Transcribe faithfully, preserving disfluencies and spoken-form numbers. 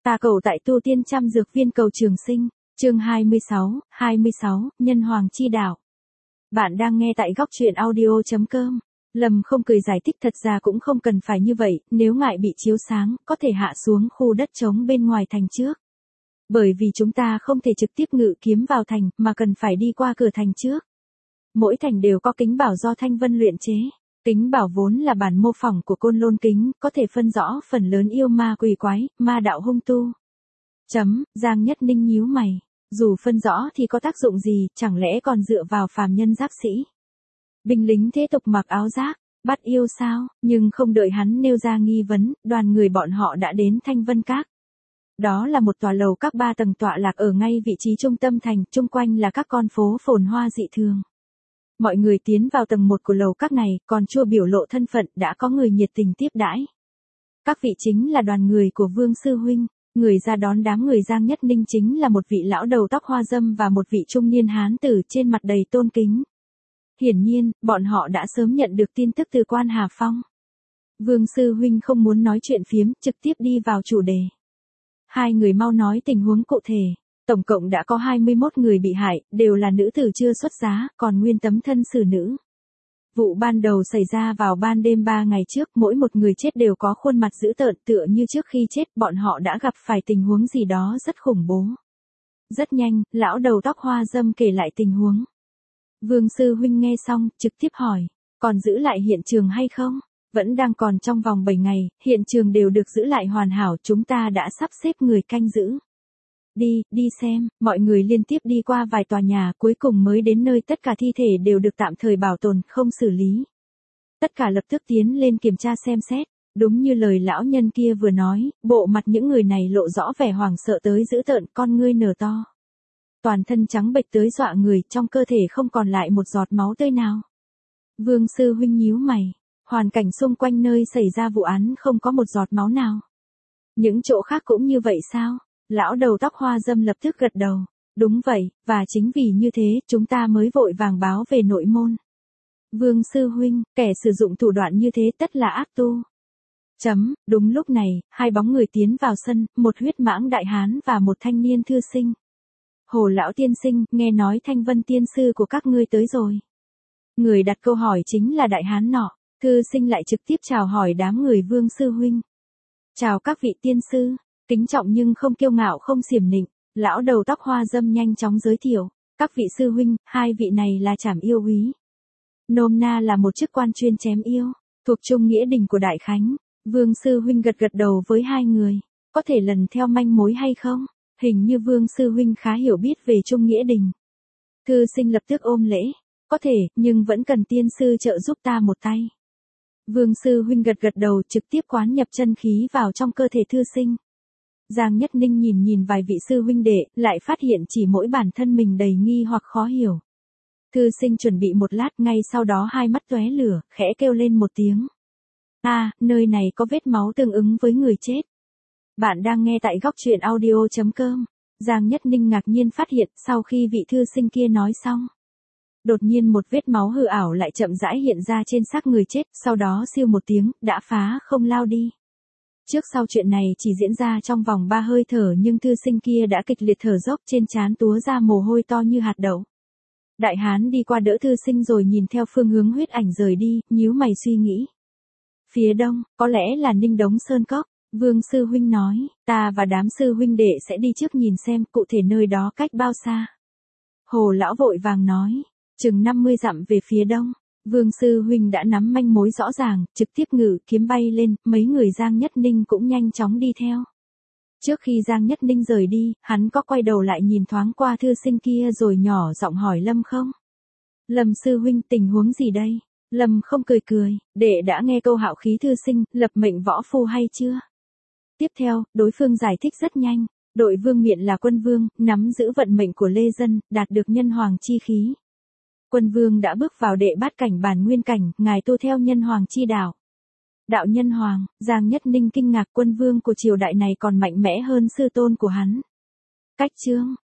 Ta cầu tại tu tiên trăm dược viên cầu trường sinh, chương hai mươi sáu, hai mươi sáu, nhân hoàng chi đạo. Bạn đang nghe tại góc truyện audio.com. Lâm không cười giải thích thật ra cũng không cần phải như vậy, nếu ngại bị chiếu sáng, có thể hạ xuống khu đất trống bên ngoài thành trước. Bởi vì chúng ta không thể trực tiếp ngự kiếm vào thành, mà cần phải đi qua cửa thành trước. Mỗi thành đều có kính bảo do Thanh Vân luyện chế. Kính bảo vốn là bản mô phỏng của Côn Lôn kính, có thể phân rõ phần lớn yêu ma quỷ quái, ma đạo hung tu. Chấm, Giang Nhất Ninh nhíu mày. Dù phân rõ thì có tác dụng gì, chẳng lẽ còn dựa vào phàm nhân giáp sĩ. Binh lính thế tục mặc áo giáp, bắt yêu sao, nhưng không đợi hắn nêu ra nghi vấn, đoàn người bọn họ đã đến Thanh Vân Các. Đó là một tòa lầu các ba tầng tọa lạc ở ngay vị trí trung tâm thành, chung quanh là các con phố phồn hoa dị thường. Mọi người tiến vào tầng một của lầu các này, còn chưa biểu lộ thân phận, đã có người nhiệt tình tiếp đãi. Các vị chính là đoàn người của Vương Sư Huynh, người ra đón đám người Giang Nhất Ninh chính là một vị lão đầu tóc hoa râm và một vị trung niên hán tử trên mặt đầy tôn kính. Hiển nhiên, bọn họ đã sớm nhận được tin tức từ Quan Hà Phong. Vương Sư Huynh không muốn nói chuyện phiếm, trực tiếp đi vào chủ đề. Hai người mau nói tình huống cụ thể. Tổng cộng đã có hai mươi mốt người bị hại, đều là nữ tử chưa xuất giá, còn nguyên tấm thân xử nữ. Vụ ban đầu xảy ra vào ban đêm ba ngày trước, mỗi một người chết đều có khuôn mặt dữ tợn tựa như trước khi chết bọn họ đã gặp phải tình huống gì đó rất khủng bố. Rất nhanh, lão đầu tóc hoa râm kể lại tình huống. Vương Sư Huynh nghe xong, trực tiếp hỏi, còn giữ lại hiện trường hay không? Vẫn đang còn trong vòng bảy ngày, hiện trường đều được giữ lại hoàn hảo, chúng ta đã sắp xếp người canh giữ. Đi, đi xem, mọi người liên tiếp đi qua vài tòa nhà, cuối cùng mới đến nơi tất cả thi thể đều được tạm thời bảo tồn, không xử lý. Tất cả lập tức tiến lên kiểm tra xem xét, đúng như lời lão nhân kia vừa nói, bộ mặt những người này lộ rõ vẻ hoảng sợ tới dữ tợn, con ngươi nở to. Toàn thân trắng bệch tới dọa người, trong cơ thể không còn lại một giọt máu tươi nào. Vương Sư Huynh nhíu mày, hoàn cảnh xung quanh nơi xảy ra vụ án không có một giọt máu nào. Những chỗ khác cũng như vậy sao? Lão đầu tóc hoa râm lập tức gật đầu. Đúng vậy, và chính vì như thế, chúng ta mới vội vàng báo về nội môn. Vương Sư Huynh, kẻ sử dụng thủ đoạn như thế tất là ác tu. Chấm, đúng lúc này, hai bóng người tiến vào sân, một huyết mãng đại hán và một thanh niên thư sinh. Hồ lão tiên sinh, nghe nói Thanh Vân tiên sư của các ngươi tới rồi. Người đặt câu hỏi chính là đại hán nọ, thư sinh lại trực tiếp chào hỏi đám người Vương Sư Huynh. Chào các vị tiên sư. Kính trọng nhưng không kiêu ngạo không xiểm nịnh, lão đầu tóc hoa râm nhanh chóng giới thiệu, các vị sư huynh, hai vị này là Trảm Yêu úy. Nôm na là một chức quan chuyên chém yêu, thuộc Trung Nghĩa Đình của Đại Khánh. Vương Sư Huynh gật gật đầu với hai người, có thể lần theo manh mối hay không? Hình như Vương Sư Huynh khá hiểu biết về Trung Nghĩa Đình. Thư sinh lập tức ôm lễ, có thể, nhưng vẫn cần tiên sư trợ giúp ta một tay. Vương Sư Huynh gật gật đầu trực tiếp quán nhập chân khí vào trong cơ thể thư sinh. Giang Nhất Ninh nhìn nhìn vài vị sư huynh đệ, lại phát hiện chỉ mỗi bản thân mình đầy nghi hoặc khó hiểu. Thư sinh chuẩn bị một lát, ngay sau đó hai mắt tóe lửa, khẽ kêu lên một tiếng. A, à, nơi này có vết máu tương ứng với người chết. Bạn đang nghe tại góc truyện audio.com. Giang Nhất Ninh ngạc nhiên phát hiện, sau khi vị thư sinh kia nói xong. Đột nhiên một vết máu hư ảo lại chậm rãi hiện ra trên xác người chết, sau đó siêu một tiếng, đã phá không lao đi. Trước sau chuyện này chỉ diễn ra trong vòng ba hơi thở nhưng thư sinh kia đã kịch liệt thở dốc trên trán túa ra mồ hôi to như hạt đậu. Đại hán đi qua đỡ thư sinh rồi nhìn theo phương hướng huyết ảnh rời đi, nhíu mày suy nghĩ. Phía đông, có lẽ là Ninh Đống Sơn Cốc, Vương Sư Huynh nói, ta và đám sư huynh đệ sẽ đi trước nhìn xem cụ thể nơi đó cách bao xa. Hồ lão vội vàng nói, chừng năm mươi dặm về phía đông. Vương Sư Huynh đã nắm manh mối rõ ràng, trực tiếp ngự kiếm bay lên, mấy người Giang Nhất Ninh cũng nhanh chóng đi theo. Trước khi Giang Nhất Ninh rời đi, hắn có quay đầu lại nhìn thoáng qua thư sinh kia rồi nhỏ giọng hỏi Lâm không? Lâm Sư Huynh tình huống gì đây? Lâm không cười cười, đệ đã nghe câu hạo khí thư sinh, lập mệnh võ phu hay chưa? Tiếp theo, đối phương giải thích rất nhanh, đội vương miện là quân vương, nắm giữ vận mệnh của lê dân, đạt được nhân hoàng chi khí. Quân vương đã bước vào đệ bát cảnh bản nguyên cảnh, ngài tu theo nhân hoàng chi đạo. Đạo nhân hoàng, Giang Nhất Ninh kinh ngạc, quân vương của triều đại này còn mạnh mẽ hơn sư tôn của hắn. Cách chương,